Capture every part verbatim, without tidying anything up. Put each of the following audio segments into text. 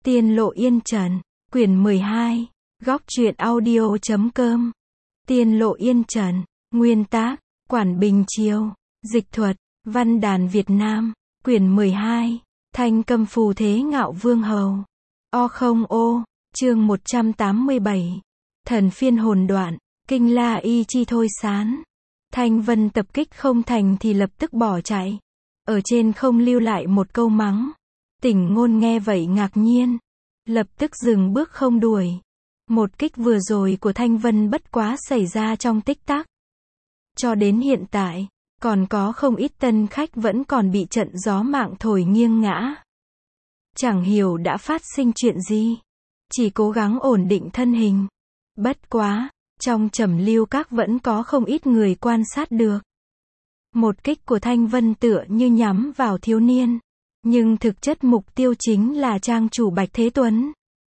Tiên lộ yên trần, quyển mười hai, góc truyện audio chấm com. Tiên lộ yên trần, nguyên tác, Quản Bình Chiêu, dịch thuật, Văn đàn Việt Nam, quyển mười hai, Thanh Câm Phù Thế Ngạo Vương Hầu. O không ô, chương một trăm tám mươi bảy. Thần phiên hồn đoạn, kinh la y chi thôi sán. Thanh Vân tập kích không thành thì lập tức bỏ chạy. Ở trên không lưu lại một câu mắng. Tỉnh Ngôn nghe vậy ngạc nhiên. Lập tức dừng bước không đuổi. Một kích vừa rồi của Thanh Vân bất quá xảy ra trong tích tắc. Cho đến hiện tại, còn có không ít tân khách vẫn còn bị trận gió mạng thổi nghiêng ngã. Chẳng hiểu đã phát sinh chuyện gì. Chỉ cố gắng ổn định thân hình. Bất quá, trong Trầm Lưu Các vẫn có không ít người quan sát được. Một kích của Thanh Vân tựa như nhắm vào thiếu niên. Nhưng thực chất mục tiêu chính là trang chủ Bạch Thế Tuấn.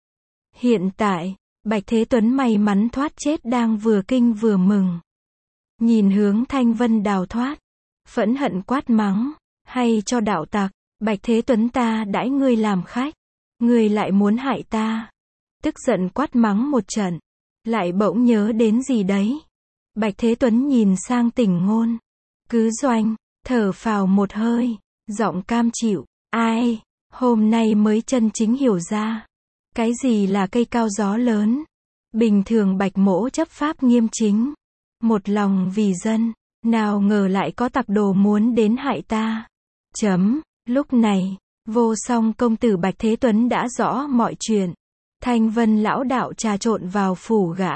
Hiện tại, Bạch Thế Tuấn may mắn thoát chết đang vừa kinh vừa mừng. Nhìn hướng Thanh Vân đào thoát. Phẫn hận quát mắng. Hay cho đạo tặc, Bạch Thế Tuấn ta đãi ngươi làm khách. Ngươi lại muốn hại ta. Tức giận quát mắng một trận. Lại bỗng nhớ đến gì đấy. Bạch Thế Tuấn nhìn sang Tỉnh Ngôn. Cứ Doanh, thở phào một hơi. Giọng cam chịu. Ai, hôm nay mới chân chính hiểu ra. Cái gì là cây cao gió lớn. Bình thường Bạch Mỗ chấp pháp nghiêm chính. Một lòng vì dân. Nào ngờ lại có tặc đồ muốn đến hại ta. Chấm, lúc này, Vô Song công tử Bạch Thế Tuấn đã rõ mọi chuyện. Thanh Vân lão đạo trà trộn vào phủ gã.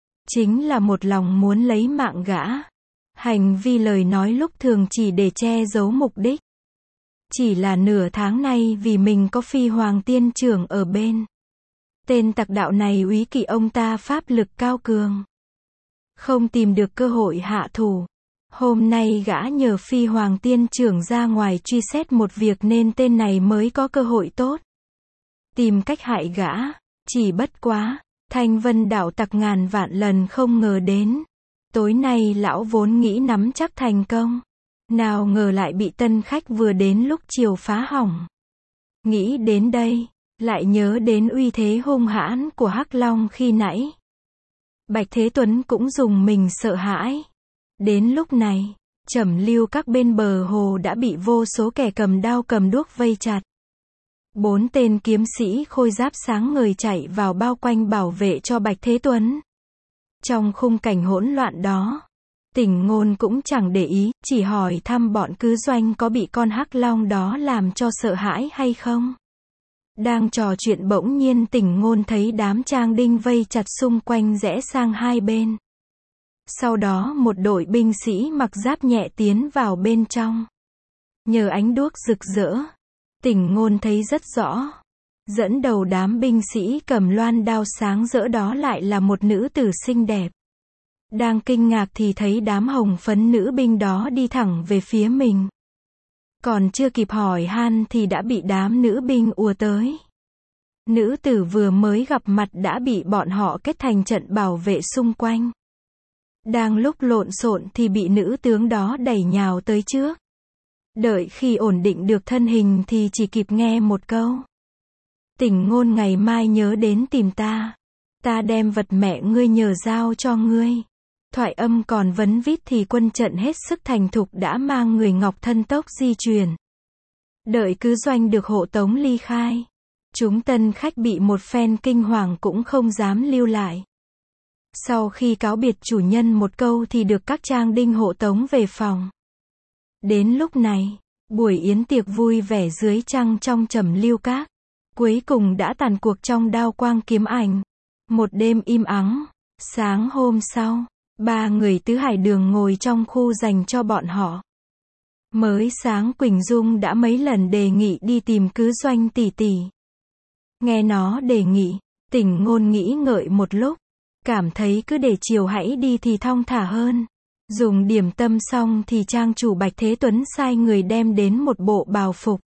Chính là một lòng muốn lấy mạng gã. Hành vi lời nói lúc thường chỉ để che giấu mục đích. Chỉ là nửa tháng nay vì mình có Phi Hoàng Tiên Trưởng ở bên. Tên tặc đạo này úy kỵ ông ta pháp lực cao cường. Không tìm được cơ hội hạ thủ. Hôm nay gã nhờ Phi Hoàng Tiên Trưởng ra ngoài truy xét một việc nên tên này mới có cơ hội tốt. Tìm cách hại gã. Chỉ bất quá, Thanh Vân đạo tặc ngàn vạn lần không ngờ đến. Tối nay lão vốn nghĩ nắm chắc thành công. Nào ngờ lại bị tân khách vừa đến lúc chiều phá hỏng. Nghĩ đến đây, lại nhớ đến uy thế hung hãn của Hắc Long khi nãy. Bạch Thế Tuấn cũng dùng mình sợ hãi. Đến lúc này, Trầm Lưu Các bên bờ hồ đã bị vô số kẻ cầm đao cầm đuốc vây chặt. Bốn tên kiếm sĩ khôi giáp sáng ngời chạy vào bao quanh bảo vệ cho Bạch Thế Tuấn. Trong khung cảnh hỗn loạn đó, Tỉnh Ngôn cũng chẳng để ý, chỉ hỏi thăm bọn Cứ Doanh có bị con Hắc Long đó làm cho sợ hãi hay không. Đang trò chuyện bỗng nhiên Tỉnh Ngôn thấy đám trang đinh vây chặt xung quanh rẽ sang hai bên. Sau đó một đội binh sĩ mặc giáp nhẹ tiến vào bên trong. Nhờ ánh đuốc rực rỡ, Tỉnh Ngôn thấy rất rõ. Dẫn đầu đám binh sĩ cầm loan đao sáng rỡ đó lại là một nữ tử xinh đẹp. Đang kinh ngạc thì thấy đám hồng phấn nữ binh đó đi thẳng về phía mình. Còn chưa kịp hỏi han thì đã bị đám nữ binh ùa tới. Nữ tử vừa mới gặp mặt đã bị bọn họ kết thành trận bảo vệ xung quanh. Đang lúc lộn xộn thì bị nữ tướng đó đẩy nhào tới trước. Đợi khi ổn định được thân hình thì chỉ kịp nghe một câu. Tỉnh Ngôn ngày mai nhớ đến tìm ta. Ta đem vật mẹ ngươi nhờ giao cho ngươi. Thoại âm còn vấn vít thì quân trận hết sức thành thục đã mang người ngọc thân tốc di chuyển. Đợi Cứ Doanh được hộ tống ly khai. Chúng tân khách bị một phen kinh hoàng cũng không dám lưu lại. Sau khi cáo biệt chủ nhân một câu thì được các trang đinh hộ tống về phòng. Đến lúc này, buổi yến tiệc vui vẻ dưới trăng trong Trầm Lưu Các. Cuối cùng đã tàn cuộc trong đao quang kiếm ảnh. Một đêm im ắng. Sáng hôm sau, ba người tứ hải đường ngồi trong khu dành cho bọn họ. Mới sáng Quỳnh Dung đã mấy lần đề nghị đi tìm Cứ Doanh tỷ tỷ. Nghe nó đề nghị, Tỉnh Ngôn nghĩ ngợi một lúc. Cảm thấy cứ để chiều hãy đi thì thong thả hơn. Dùng điểm tâm xong thì trang chủ Bạch Thế Tuấn sai người đem đến một bộ bào phục.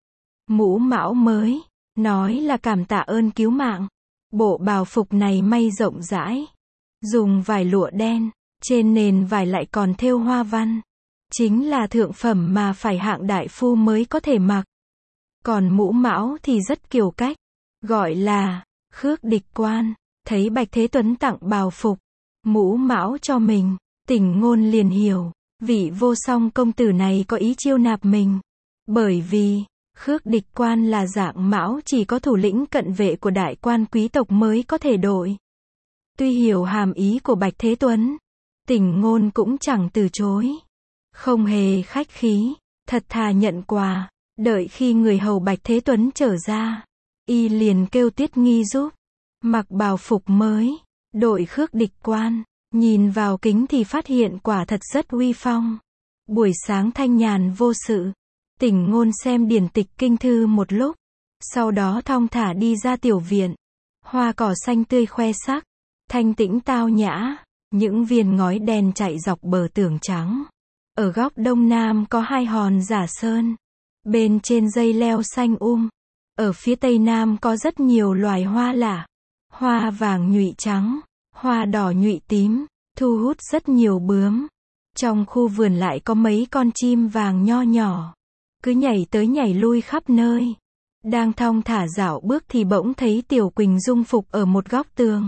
Mũ mão mới. Nói là cảm tạ ơn cứu mạng. Bộ bào phục này may rộng rãi. Dùng vải lụa đen. Trên nền vải lại còn thêu hoa văn. Chính là thượng phẩm mà phải hạng đại phu mới có thể mặc. Còn mũ mão thì rất kiểu cách. gọi là Khước Địch Quan. Thấy Bạch Thế Tuấn tặng bào phục, mũ mão cho mình, Tỉnh Ngôn liền hiểu, vị vô song công tử này có ý chiêu nạp mình. Bởi vì, Khước Địch Quan là dạng mão chỉ có thủ lĩnh cận vệ của đại quan quý tộc mới có thể đội. Tuy hiểu hàm ý của Bạch Thế Tuấn, Tỉnh Ngôn cũng chẳng từ chối. Không hề khách khí, thật thà nhận quà. Đợi khi người hầu Bạch Thế Tuấn trở ra, y liền kêu Tuyết Nghi giúp mặc bào phục mới, đội Khước Địch Quan. Nhìn vào kính thì phát hiện quả thật rất uy phong. Buổi sáng thanh nhàn vô sự, Tỉnh Ngôn xem điển tịch kinh thư một lúc, sau đó thong thả đi ra tiểu viện. Hoa cỏ xanh tươi khoe sắc, thanh tĩnh tao nhã, những viên ngói đen chạy dọc bờ tường trắng. Ở góc đông nam có hai hòn giả sơn, bên trên dây leo xanh um. Ở phía tây nam có rất nhiều loài hoa lạ, hoa vàng nhụy trắng, hoa đỏ nhụy tím, thu hút rất nhiều bướm. Trong khu vườn lại có mấy con chim vàng nho nhỏ, cứ nhảy tới nhảy lui khắp nơi. Đang thong thả dạo bước thì bỗng thấy Tiểu Quỳnh Dung phục ở một góc tường.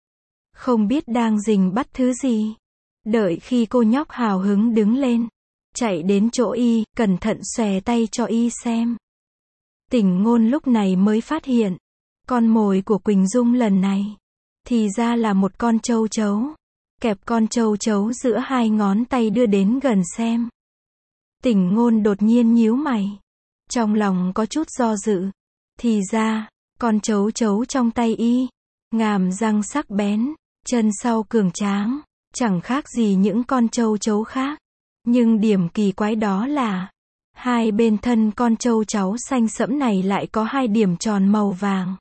Không biết đang rình bắt thứ gì. Đợi khi cô nhóc hào hứng đứng lên, chạy đến chỗ y, cẩn thận xòe tay cho y xem. Tỉnh Ngôn lúc này mới phát hiện, con mồi của Quỳnh Dung lần này, thì ra là một con châu chấu. Kẹp con châu chấu giữa hai ngón tay đưa đến gần xem. Tỉnh Ngôn đột nhiên nhíu mày. Trong lòng có chút do dự. Thì ra, con chấu chấu trong tay y, ngàm răng sắc bén, chân sau cường tráng, chẳng khác gì những con châu chấu khác. Nhưng điểm kỳ quái đó là, hai bên thân con châu chấu xanh sẫm này lại có hai điểm tròn màu vàng.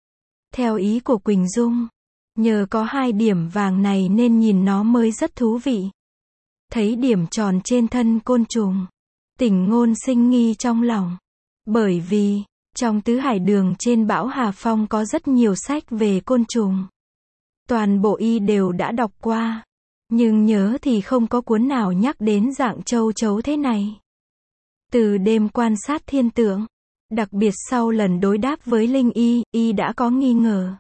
Theo ý của Quỳnh Dung, nhờ có hai điểm vàng này nên nhìn nó mới rất thú vị. Thấy điểm tròn trên thân côn trùng, Tỉnh Ngôn sinh nghi trong lòng. Bởi vì, trong Tứ Hải Đường trên Bão Hà Phong có rất nhiều sách về côn trùng. Toàn bộ y đều đã đọc qua. Nhưng nhớ thì không có cuốn nào nhắc đến dạng châu chấu thế này. Từ đêm quan sát thiên tượng, đặc biệt sau lần đối đáp với Linh Y, y đã có nghi ngờ.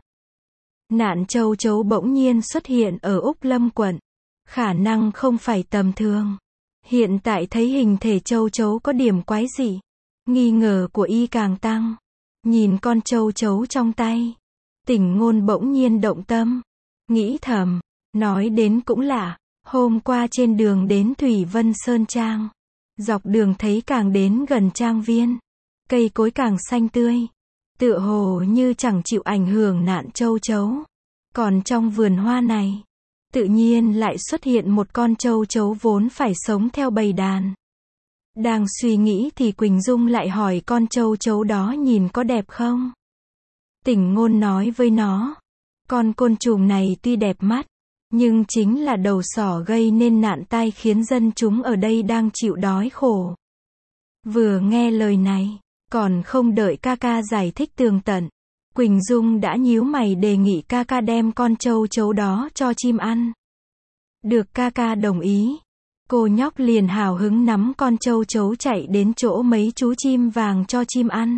Nạn châu chấu bỗng nhiên xuất hiện ở Úc Lâm quận. Khả năng không phải tầm thường. Hiện tại thấy hình thể châu chấu có điểm quái dị. Nghi ngờ của y càng tăng. Nhìn con châu chấu trong tay, Tỉnh Ngôn bỗng nhiên động tâm. Nghĩ thầm, nói đến cũng lạ. Hôm qua trên đường đến Thủy Vân Sơn Trang, dọc đường thấy càng đến gần trang viên, cây cối càng xanh tươi, tựa hồ như chẳng chịu ảnh hưởng nạn châu chấu. Còn trong vườn hoa này, tự nhiên lại xuất hiện một con châu chấu vốn phải sống theo bầy đàn. Đang suy nghĩ thì Quỳnh Dung lại hỏi con châu chấu đó nhìn có đẹp không? Tỉnh Ngôn nói với nó, con côn trùng này tuy đẹp mắt, nhưng chính là đầu sỏ gây nên nạn tai khiến dân chúng ở đây đang chịu đói khổ. Vừa nghe lời này, còn không đợi ca ca giải thích tường tận, Quỳnh Dung đã nhíu mày đề nghị ca ca đem con châu chấu đó cho chim ăn. Được ca ca đồng ý, cô nhóc liền hào hứng nắm con châu chấu chạy đến chỗ mấy chú chim vàng cho chim ăn.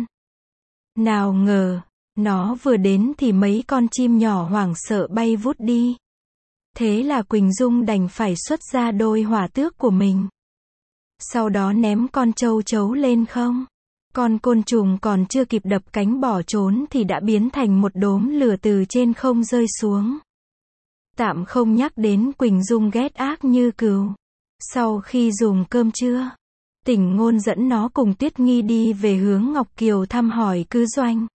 Nào ngờ, nó vừa đến thì mấy con chim nhỏ hoảng sợ bay vút đi. Thế là Quỳnh Dung đành phải xuất ra đôi hỏa tước của mình. Sau đó ném con châu chấu lên không. Con côn trùng còn chưa kịp đập cánh bỏ trốn thì đã biến thành một đốm lửa từ trên không rơi xuống. Tạm không nhắc đến Quỳnh Dung ghét ác như cừu. Sau khi dùng cơm trưa, Tỉnh Ngôn dẫn nó cùng Tuyết Nghi đi về hướng Ngọc Kiều thăm hỏi cứ doanh.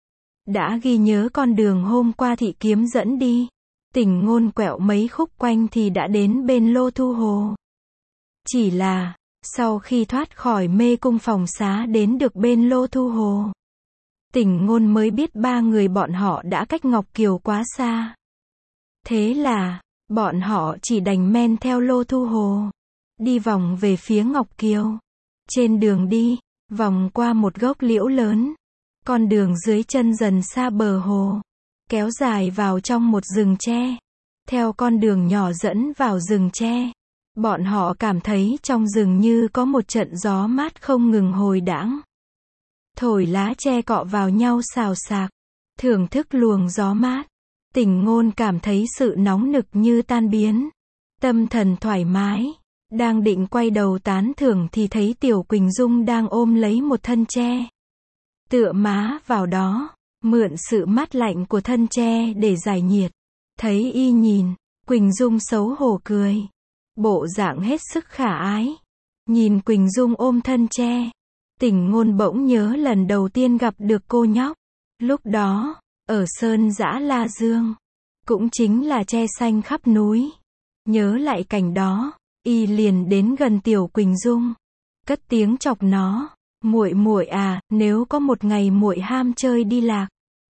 Đã ghi nhớ con đường hôm qua Thị Kiếm dẫn đi. Tỉnh Ngôn quẹo mấy khúc quanh thì đã đến bên Lô Thu Hồ. Chỉ là, sau khi thoát khỏi mê cung phòng xá đến được bên Lô Thu Hồ, Tỉnh Ngôn mới biết ba người bọn họ đã cách Ngọc Kiều quá xa. Thế là, bọn họ chỉ đành men theo Lô Thu Hồ, đi vòng về phía Ngọc Kiều. Trên đường đi, vòng qua một gốc liễu lớn, con đường dưới chân dần xa bờ hồ, kéo dài vào trong một rừng tre. Theo con đường nhỏ dẫn vào rừng tre, bọn họ cảm thấy trong rừng như có một trận gió mát không ngừng hồi đãng. Thổi lá tre cọ vào nhau xào xạc. thưởng thức luồng gió mát. Tỉnh Ngôn cảm thấy sự nóng nực như tan biến. Tâm thần thoải mái. Đang định quay đầu tán thưởng thì thấy Tiểu Quỳnh Dung đang ôm lấy một thân tre. Tựa má vào đó, mượn sự mát lạnh của thân tre để giải nhiệt. Thấy y nhìn, Quỳnh Dung xấu hổ cười. Bộ dạng hết sức khả ái. Nhìn Quỳnh Dung ôm thân tre, Tỉnh Ngôn bỗng nhớ lần đầu tiên gặp được cô nhóc. Lúc đó, ở Sơn Dã La Dương, cũng chính là tre xanh khắp núi. Nhớ lại cảnh đó, y liền đến gần Tiểu Quỳnh Dung, cất tiếng chọc nó, "Muội muội à, nếu có một ngày muội ham chơi đi lạc,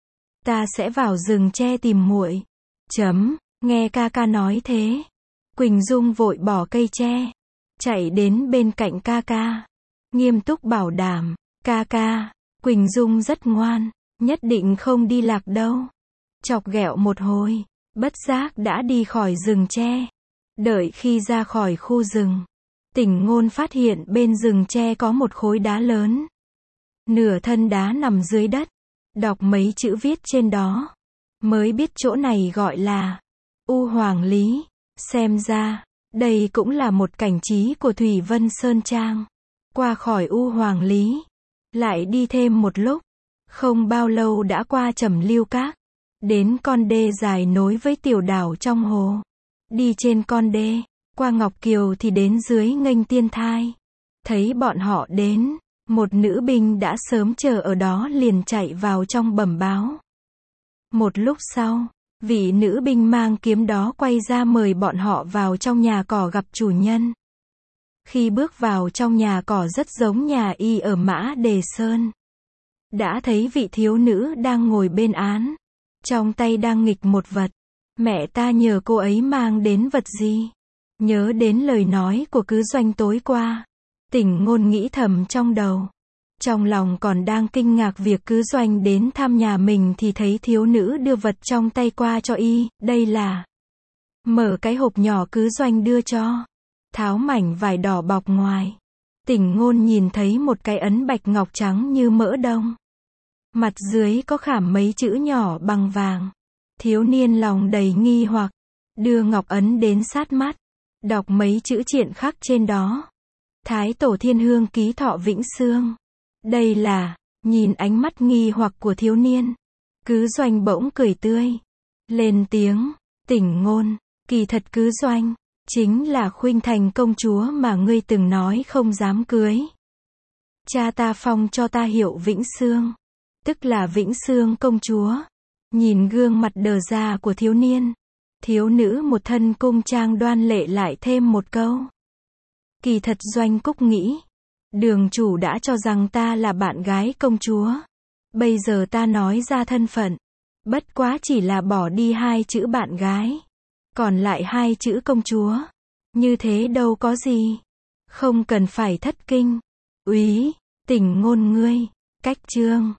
ta sẽ vào rừng tre tìm muội." Chấm, nghe ca ca nói thế, Quỳnh Dung vội bỏ cây tre, chạy đến bên cạnh ca ca, nghiêm túc bảo đảm, "Ca ca, Quỳnh Dung rất ngoan, nhất định không đi lạc đâu." Chọc ghẹo một hồi, bất giác đã đi khỏi rừng tre. Đợi khi ra khỏi khu rừng, Tỉnh Ngôn phát hiện bên rừng tre có một khối đá lớn. Nửa thân đá nằm dưới đất, đọc mấy chữ viết trên đó, mới biết chỗ này gọi là U Hoàng Lý. Xem ra, đây cũng là một cảnh trí của Thủy Vân Sơn Trang. Qua khỏi U Hoàng Lý, lại đi thêm một lúc, không bao lâu đã qua Trầm Lưu Các, đến con đê dài nối với tiểu đảo trong hồ. Đi trên con đê, qua Ngọc Kiều thì đến dưới Nghênh Tiên Thai. Thấy bọn họ đến, một nữ binh đã sớm chờ ở đó liền chạy vào trong bẩm báo. Một lúc sau, vị nữ binh mang kiếm đó quay ra mời bọn họ vào trong nhà cỏ gặp chủ nhân. Khi bước vào trong nhà cỏ rất giống nhà y ở Mã Đề Sơn. Đã thấy vị thiếu nữ đang ngồi bên án, trong tay đang nghịch một vật. "Mẹ ta nhờ cô ấy mang đến vật gì?" Nhớ đến lời nói của Cứ Doanh tối qua, Tỉnh Ngôn nghĩ thầm trong đầu. Trong lòng còn đang kinh ngạc việc Cứ Doanh đến thăm nhà mình thì thấy thiếu nữ đưa vật trong tay qua cho y. Đây là... Mở cái hộp nhỏ Cứ Doanh đưa cho, tháo mảnh vải đỏ bọc ngoài. Tỉnh Ngôn nhìn thấy một cái ấn bạch ngọc trắng như mỡ đông. Mặt dưới có khảm mấy chữ nhỏ bằng vàng. Thiếu niên lòng đầy nghi hoặc, đưa ngọc ấn đến sát mắt, đọc mấy chữ triện khắc trên đó. Thái Tổ Thiên Hương ký thọ vĩnh sương. Đây là, nhìn ánh mắt nghi hoặc của thiếu niên, Cứ Doanh bỗng cười tươi, lên tiếng, "Tỉnh Ngôn, kỳ thật Cứ Doanh, chính là Khuynh Thành công chúa mà ngươi từng nói không dám cưới. Cha ta phong cho ta hiệu Vĩnh Sương, tức là Vĩnh Sương công chúa." Nhìn gương mặt đờ ra của thiếu niên, thiếu nữ một thân cung trang đoan lệ lại thêm một câu. "Kỳ thật Doanh Cúc nghĩ, đường chủ đã cho rằng ta là bạn gái công chúa. Bây giờ ta nói ra thân phận, bất quá chỉ là bỏ đi hai chữ bạn gái, còn lại hai chữ công chúa. Như thế đâu có gì. Không cần phải thất kinh. Úy, Tỉnh Ngôn ngươi, cách chương.